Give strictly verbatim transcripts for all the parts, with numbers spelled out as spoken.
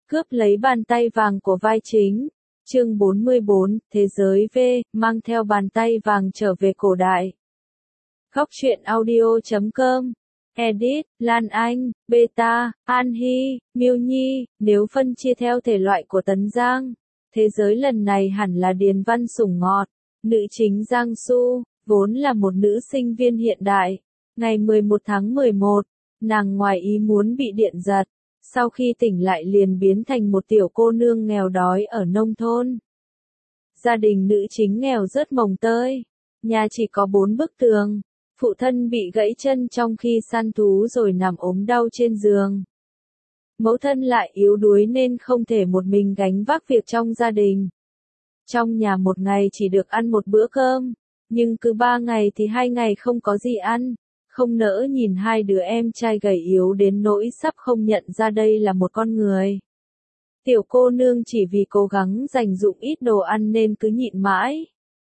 Cướp lấy bàn tay vàng của vai chính. Chương bốn mươi bốn, Thế giới V, mang theo bàn tay vàng trở về cổ đại. Góc truyện audio chấm com. Edit, Lan Anh, Beta, An Hy, Miêu Nhi, nếu phân chia theo thể loại của Tấn Giang. Thế giới lần này hẳn là điền văn sủng ngọt. Nữ chính Giang Su, vốn là một nữ sinh viên hiện đại. Ngày mười một tháng mười một, nàng ngoài ý muốn bị điện giật. Sau khi tỉnh lại liền biến thành một tiểu cô nương nghèo đói ở nông thôn. Gia đình nữ chính nghèo rất mồng tơi. Nhà chỉ có bốn bức tường. Phụ thân bị gãy chân trong khi săn thú rồi nằm ốm đau trên giường. Mẫu thân lại yếu đuối nên không thể một mình gánh vác việc trong gia đình. Trong nhà một ngày chỉ được ăn một bữa cơm, nhưng cứ ba ngày thì hai ngày không có gì ăn. Không nỡ nhìn hai đứa em trai gầy yếu đến nỗi sắp không nhận ra đây là một con người. Tiểu cô nương chỉ vì cố gắng dành dụm ít đồ ăn nên cứ nhịn mãi.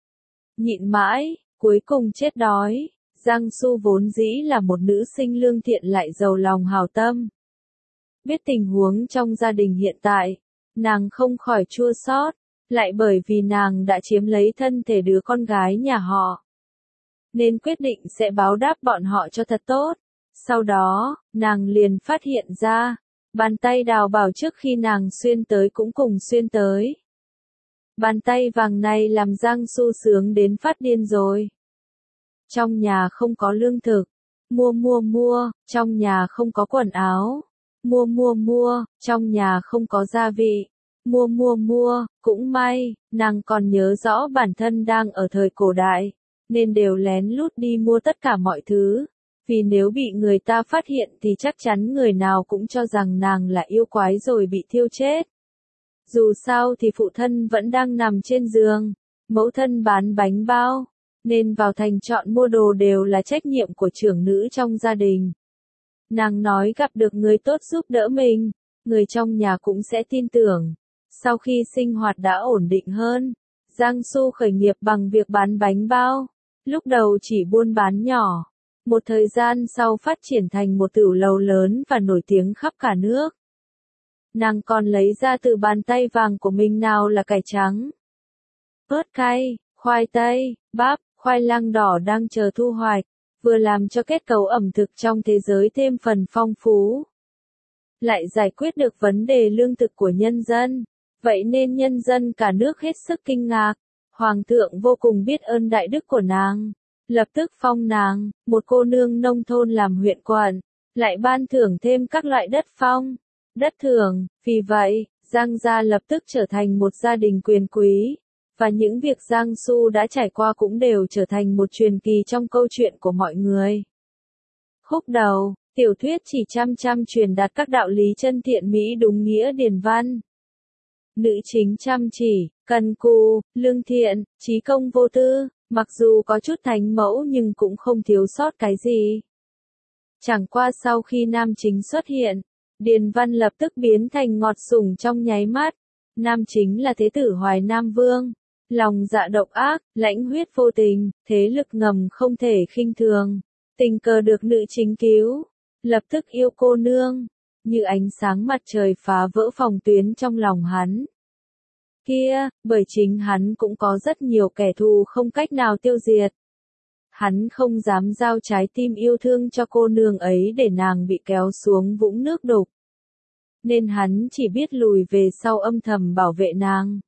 Nhịn mãi, cuối cùng chết đói. Giang Su vốn dĩ là một nữ sinh lương thiện lại giàu lòng hảo tâm. Biết tình huống trong gia đình hiện tại, nàng không khỏi chua xót, lại bởi vì nàng đã chiếm lấy thân thể đứa con gái nhà họ. Nên quyết định sẽ báo đáp bọn họ cho thật tốt. Sau đó, nàng liền phát hiện ra, bàn tay đào bảo trước khi nàng xuyên tới cũng cùng xuyên tới. Bàn tay vàng này làm Giang Su sướng đến phát điên rồi. Trong nhà không có lương thực, mua mua mua, trong nhà không có quần áo, mua mua mua, trong nhà không có gia vị, mua mua mua, cũng may, nàng còn nhớ rõ bản thân đang ở thời cổ đại. Nên đều lén lút đi mua tất cả mọi thứ, vì nếu bị người ta phát hiện thì chắc chắn người nào cũng cho rằng nàng là yêu quái rồi bị thiêu chết. Dù sao thì phụ thân vẫn đang nằm trên giường, mẫu thân bán bánh bao, nên vào thành chọn mua đồ đều là trách nhiệm của trưởng nữ trong gia đình. Nàng nói gặp được người tốt giúp đỡ mình, người trong nhà cũng sẽ tin tưởng. Sau khi sinh hoạt đã ổn định hơn, Giang Su khởi nghiệp bằng việc bán bánh bao. Lúc đầu chỉ buôn bán nhỏ, một thời gian sau phát triển thành một tửu lầu lớn và nổi tiếng khắp cả nước. Nàng còn lấy ra từ bàn tay vàng của mình nào là cải trắng, ớt cay, khoai tây, bắp, khoai lang đỏ đang chờ thu hoạch, vừa làm cho kết cấu ẩm thực trong thế giới thêm phần phong phú. Lại giải quyết được vấn đề lương thực của nhân dân, vậy nên nhân dân cả nước hết sức kinh ngạc. Hoàng thượng vô cùng biết ơn đại đức của nàng, lập tức phong nàng, một cô nương nông thôn làm huyện quận, lại ban thưởng thêm các loại đất phong, đất thưởng, vì vậy, Giang gia lập tức trở thành một gia đình quyền quý, và những việc Giang Su đã trải qua cũng đều trở thành một truyền kỳ trong câu chuyện của mọi người. Khúc đầu, tiểu thuyết chỉ chăm chăm truyền đạt các đạo lý chân thiện mỹ đúng nghĩa điển văn. Nữ chính chăm chỉ, cần cù, lương thiện, trí công vô tư, mặc dù có chút thánh mẫu nhưng cũng không thiếu sót cái gì. Chẳng qua sau khi nam chính xuất hiện, điền văn lập tức biến thành ngọt sủng trong nháy mắt. Nam chính là thế tử Hoài Nam Vương, lòng dạ độc ác, lãnh huyết vô tình, thế lực ngầm không thể khinh thường. Tình cờ được nữ chính cứu, lập tức yêu cô nương. Như ánh sáng mặt trời phá vỡ phòng tuyến trong lòng hắn. Kia, bởi chính hắn cũng có rất nhiều kẻ thù không cách nào tiêu diệt. Hắn không dám giao trái tim yêu thương cho cô nương ấy để nàng bị kéo xuống vũng nước đục. Nên hắn chỉ biết lùi về sau âm thầm bảo vệ nàng.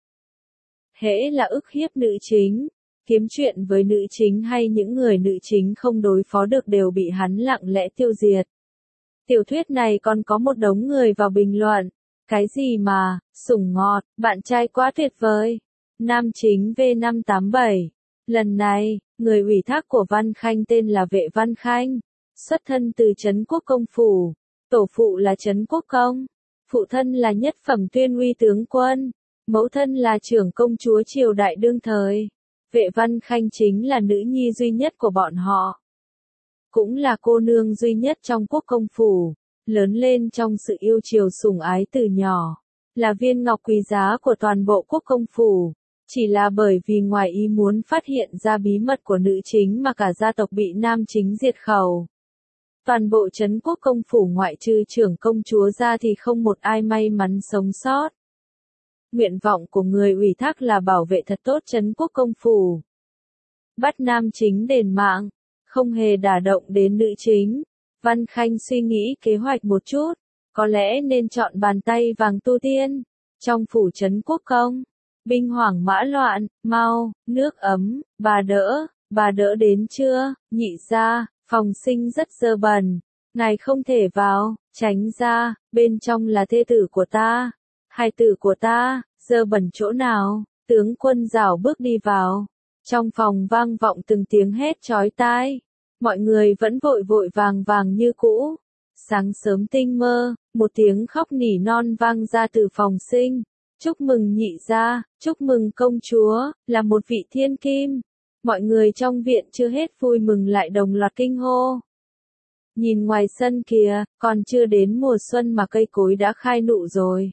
Hễ là ức hiếp nữ chính, kiếm chuyện với nữ chính hay những người nữ chính không đối phó được đều bị hắn lặng lẽ tiêu diệt. Tiểu thuyết này còn có một đống người vào bình luận. Cái gì mà, sủng ngọt, bạn trai quá tuyệt vời. Nam chính V năm tám bảy. Lần này, người ủy thác của Văn Khanh tên là Vệ Văn Khanh. Xuất thân từ Trấn Quốc Công Phủ. Tổ phụ là Trấn Quốc Công. Phụ thân là nhất phẩm tuyên uy tướng quân. Mẫu thân là trưởng công chúa triều đại đương thời. Vệ Văn Khanh chính là nữ nhi duy nhất của bọn họ. Cũng là cô nương duy nhất trong Quốc Công Phủ. Lớn lên trong sự yêu chiều sủng ái từ nhỏ, là viên ngọc quý giá của toàn bộ Quốc Công Phủ, chỉ là bởi vì ngoài ý muốn phát hiện ra bí mật của nữ chính mà cả gia tộc bị nam chính diệt khẩu. Toàn bộ trấn quốc công phủ ngoại trừ trưởng công chúa ra thì không một ai may mắn sống sót. Nguyện vọng của người ủy thác là bảo vệ thật tốt trấn quốc công phủ. Bắt nam chính đền mạng, không hề đả động đến nữ chính. Văn Khanh suy nghĩ kế hoạch một chút, có lẽ nên chọn bàn tay vàng tu tiên. Trong phủ trấn quốc công, binh hoảng mã loạn, mau, nước ấm, bà đỡ, bà đỡ đến chưa, nhị gia, phòng sinh rất dơ bẩn, ngài không thể vào, tránh ra, bên trong là thê tử của ta, hài tử của ta, dơ bẩn chỗ nào, tướng quân rảo bước đi vào, trong phòng vang vọng từng tiếng hét chói tai, mọi người vẫn vội vội vàng vàng như cũ, sáng sớm tinh mơ, một tiếng khóc nỉ non vang ra từ phòng sinh. Chúc mừng nhị gia, chúc mừng công chúa, là một vị thiên kim. Mọi người trong viện chưa hết vui mừng lại đồng loạt kinh hô. Nhìn ngoài sân kìa, còn chưa đến mùa xuân mà cây cối đã khai nụ rồi.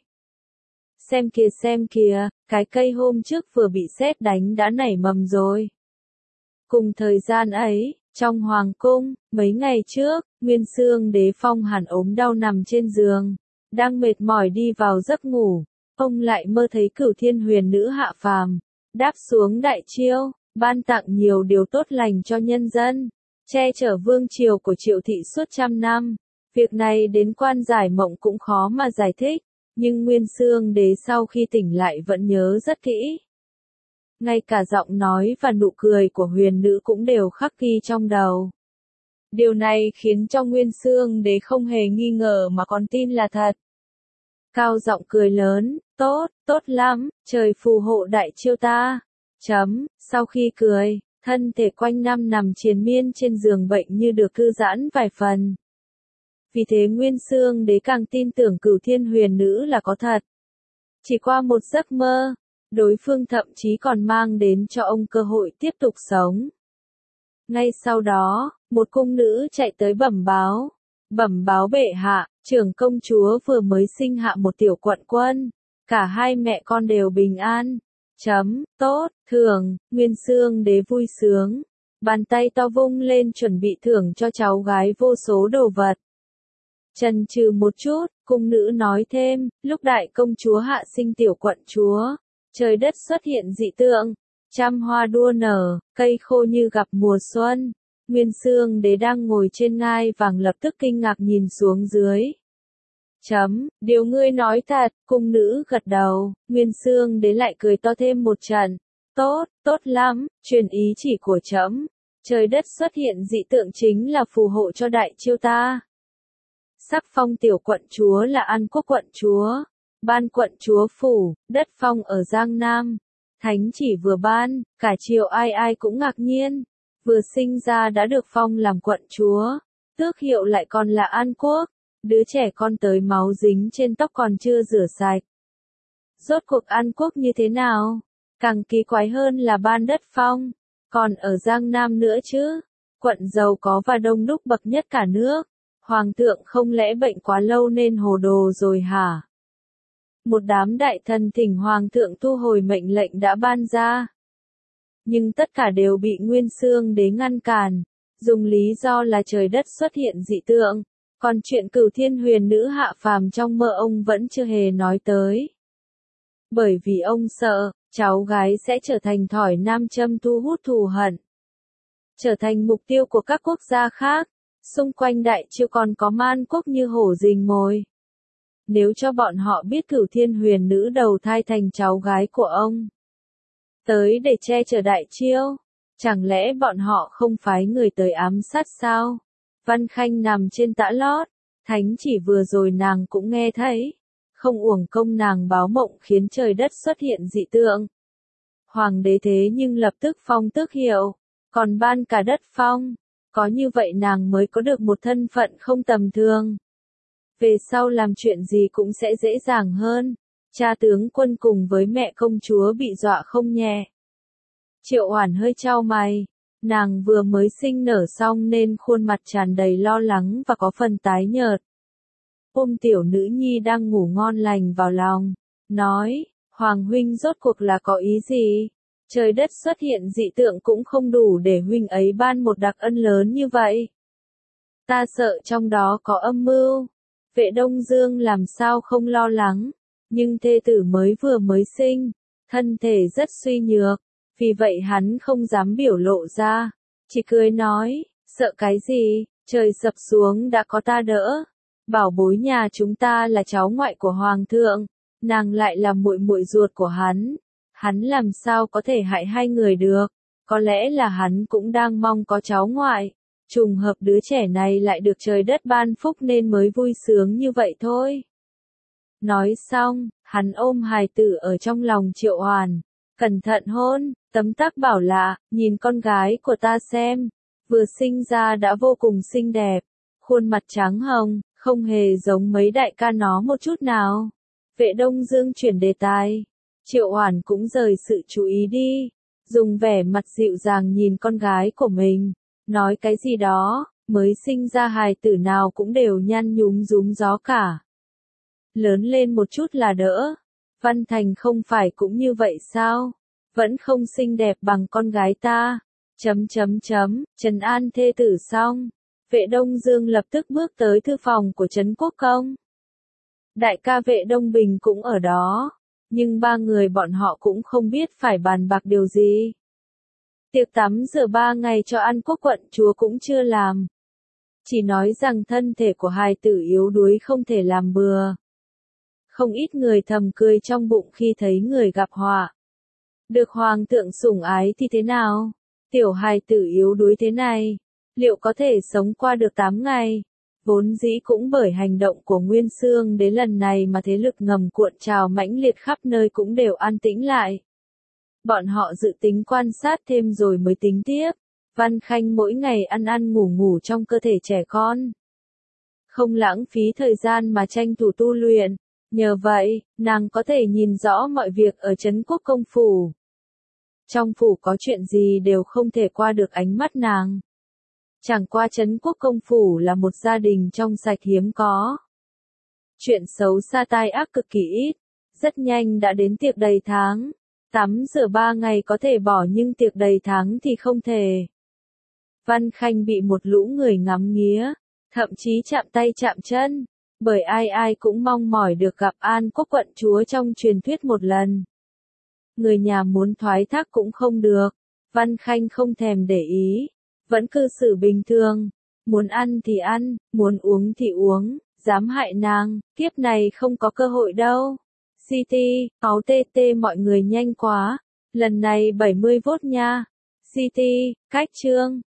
Xem kìa xem kìa, cái cây hôm trước vừa bị sét đánh đã nảy mầm rồi. Cùng thời gian ấy, trong hoàng cung, mấy ngày trước, Nguyên Xương Đế Phong hẳn ốm đau nằm trên giường, đang mệt mỏi đi vào giấc ngủ. Ông lại mơ thấy Cửu Thiên Huyền Nữ hạ phàm, đáp xuống đại chiêu, ban tặng nhiều điều tốt lành cho nhân dân, che chở vương triều của Triệu thị suốt trăm năm. Việc này đến Quan Giải Mộng cũng khó mà giải thích, nhưng Nguyên Xương Đế sau khi tỉnh lại vẫn nhớ rất kỹ. Ngay cả giọng nói và nụ cười của Huyền Nữ cũng đều khắc ghi trong đầu. Điều này khiến cho Nguyên Xương Đế không hề nghi ngờ mà còn tin là thật. Cao giọng cười lớn, tốt, tốt lắm, trời phù hộ đại chiêu ta. Chấm, sau khi cười, thân thể quanh năm nằm triền miên trên giường bệnh như được thư giãn vài phần. Vì thế Nguyên Xương Đế càng tin tưởng Cửu Thiên Huyền Nữ là có thật. Chỉ qua một giấc mơ, đối phương thậm chí còn mang đến cho ông cơ hội tiếp tục sống. Ngay sau đó, một cung nữ chạy tới bẩm báo. Bẩm báo bệ hạ, trưởng công chúa vừa mới sinh hạ một tiểu quận quân. Cả hai mẹ con đều bình an. Chấm, tốt, thưởng, Nguyên Xương Đế vui sướng. Bàn tay to vung lên chuẩn bị thưởng cho cháu gái vô số đồ vật. Chần chừ một chút, cung nữ nói thêm, lúc đại công chúa hạ sinh tiểu quận chúa, trời đất xuất hiện dị tượng, trăm hoa đua nở, cây khô như gặp mùa xuân. Nguyên Xương Đế đang ngồi trên ngai vàng lập tức kinh ngạc nhìn xuống dưới. Chấm, điều ngươi nói thật, cung nữ gật đầu, Nguyên Xương Đế lại cười to thêm một trận. Tốt, tốt lắm, truyền ý chỉ của chấm. Trời đất xuất hiện dị tượng chính là phù hộ cho đại chiêu ta. Sắc phong tiểu quận chúa là An Quốc quận chúa, ban quận chúa phủ, đất phong ở Giang Nam. Thánh chỉ vừa ban, cả triều ai ai cũng ngạc nhiên. Vừa sinh ra đã được phong làm quận chúa, tước hiệu lại còn là An Quốc, đứa trẻ con tới máu dính trên tóc còn chưa rửa sạch. Rốt cuộc An Quốc như thế nào? Càng kỳ quái hơn là ban đất phong, còn ở Giang Nam nữa chứ, quận giàu có và đông đúc bậc nhất cả nước. Hoàng thượng không lẽ bệnh quá lâu nên hồ đồ rồi hả? Một đám đại thần thỉnh Hoàng thượng thu hồi mệnh lệnh đã ban ra. Nhưng tất cả đều bị Nguyên Xương Đế ngăn cản, dùng lý do là trời đất xuất hiện dị tượng, còn chuyện Cửu Thiên Huyền Nữ hạ phàm trong mơ ông vẫn chưa hề nói tới. Bởi vì ông sợ, cháu gái sẽ trở thành thỏi nam châm thu hút thù hận, trở thành mục tiêu của các quốc gia khác, xung quanh đại chiêu còn có Man Quốc như hổ rình mồi. Nếu cho bọn họ biết Cửu Thiên Huyền Nữ đầu thai thành cháu gái của ông, tới để che chở đại chiêu, chẳng lẽ bọn họ không phái người tới ám sát sao? Văn Khanh nằm trên tã lót, thánh chỉ vừa rồi nàng cũng nghe thấy, không uổng công nàng báo mộng khiến trời đất xuất hiện dị tượng. Hoàng đế thế nhưng lập tức phong tước hiệu, còn ban cả đất phong, có như vậy nàng mới có được một thân phận không tầm thường. Về sau làm chuyện gì cũng sẽ dễ dàng hơn. Cha tướng quân cùng với mẹ công chúa bị dọa không nhẹ. Triệu Oản hơi chau mày, nàng vừa mới sinh nở xong nên khuôn mặt tràn đầy lo lắng và có phần tái nhợt. Ôm tiểu nữ nhi đang ngủ ngon lành vào lòng, nói, Hoàng huynh rốt cuộc là có ý gì? Trời đất xuất hiện dị tượng cũng không đủ để huynh ấy ban một đặc ân lớn như vậy. Ta sợ trong đó có âm mưu. Vệ Đông Dương làm sao không lo lắng, nhưng thê tử mới vừa mới sinh, thân thể rất suy nhược, vì vậy hắn không dám biểu lộ ra, chỉ cười nói, sợ cái gì, trời sập xuống đã có ta đỡ. Bảo bối nhà chúng ta là cháu ngoại của hoàng thượng, nàng lại là muội muội ruột của hắn, hắn làm sao có thể hại hai người được, có lẽ là hắn cũng đang mong có cháu ngoại, trùng hợp đứa trẻ này lại được trời đất ban phúc nên mới vui sướng như vậy thôi. Nói xong, hắn ôm hài tử ở trong lòng Triệu Hoàn, cẩn thận hôn, tấm tắc bảo lạ, nhìn con gái của ta xem, vừa sinh ra đã vô cùng xinh đẹp, khuôn mặt trắng hồng, không hề giống mấy đại ca nó một chút nào. Vệ Đông Dương chuyển đề tài, Triệu Hoàn cũng rời sự chú ý đi, dùng vẻ mặt dịu dàng nhìn con gái của mình, nói cái gì đó, mới sinh ra hài tử nào cũng đều nhăn nhúm rúm gió cả. Lớn lên một chút là đỡ, Văn Thành không phải cũng như vậy sao, vẫn không xinh đẹp bằng con gái ta, chấm chấm chấm, trấn an thê tử xong, Vệ Đông Dương lập tức bước tới thư phòng của Trấn Quốc Công. Đại ca Vệ Đông Bình cũng ở đó, nhưng ba người bọn họ cũng không biết phải bàn bạc điều gì. Tiệc tắm rửa ba ngày cho An Quốc quận chúa cũng chưa làm. Chỉ nói rằng thân thể của hài tử yếu đuối không thể làm bừa. Không ít người thầm cười trong bụng khi thấy người gặp họa. Được hoàng thượng sủng ái thì thế nào? Tiểu hài tử yếu đuối thế này, liệu có thể sống qua được tám ngày? Vốn dĩ cũng bởi hành động của Nguyên Xương đến lần này mà thế lực ngầm cuộn trào mãnh liệt khắp nơi cũng đều an tĩnh lại. Bọn họ dự tính quan sát thêm rồi mới tính tiếp. Văn Khanh mỗi ngày ăn ăn ngủ ngủ trong cơ thể trẻ con. Không lãng phí thời gian mà tranh thủ tu luyện. Nhờ vậy, nàng có thể nhìn rõ mọi việc ở Trấn Quốc Công phủ. Trong phủ có chuyện gì đều không thể qua được ánh mắt nàng. Chẳng qua Trấn Quốc Công phủ là một gia đình trong sạch hiếm có. Chuyện xấu xa tai ác cực kỳ ít, rất nhanh đã đến tiệc đầy tháng. Tắm rửa ba ngày có thể bỏ nhưng tiệc đầy tháng thì không thể. Văn Khanh bị một lũ người ngắm nghía, thậm chí chạm tay chạm chân, bởi ai ai cũng mong mỏi được gặp An Quốc quận chúa trong truyền thuyết một lần. Người nhà muốn thoái thác cũng không được, Văn Khanh không thèm để ý, vẫn cư xử bình thường, muốn ăn thì ăn, muốn uống thì uống, dám hại nàng, kiếp này không có cơ hội đâu. xê tê, áo tê tê mọi người nhanh quá, lần này bảy mươi vốt nha. xê tê, cách chương.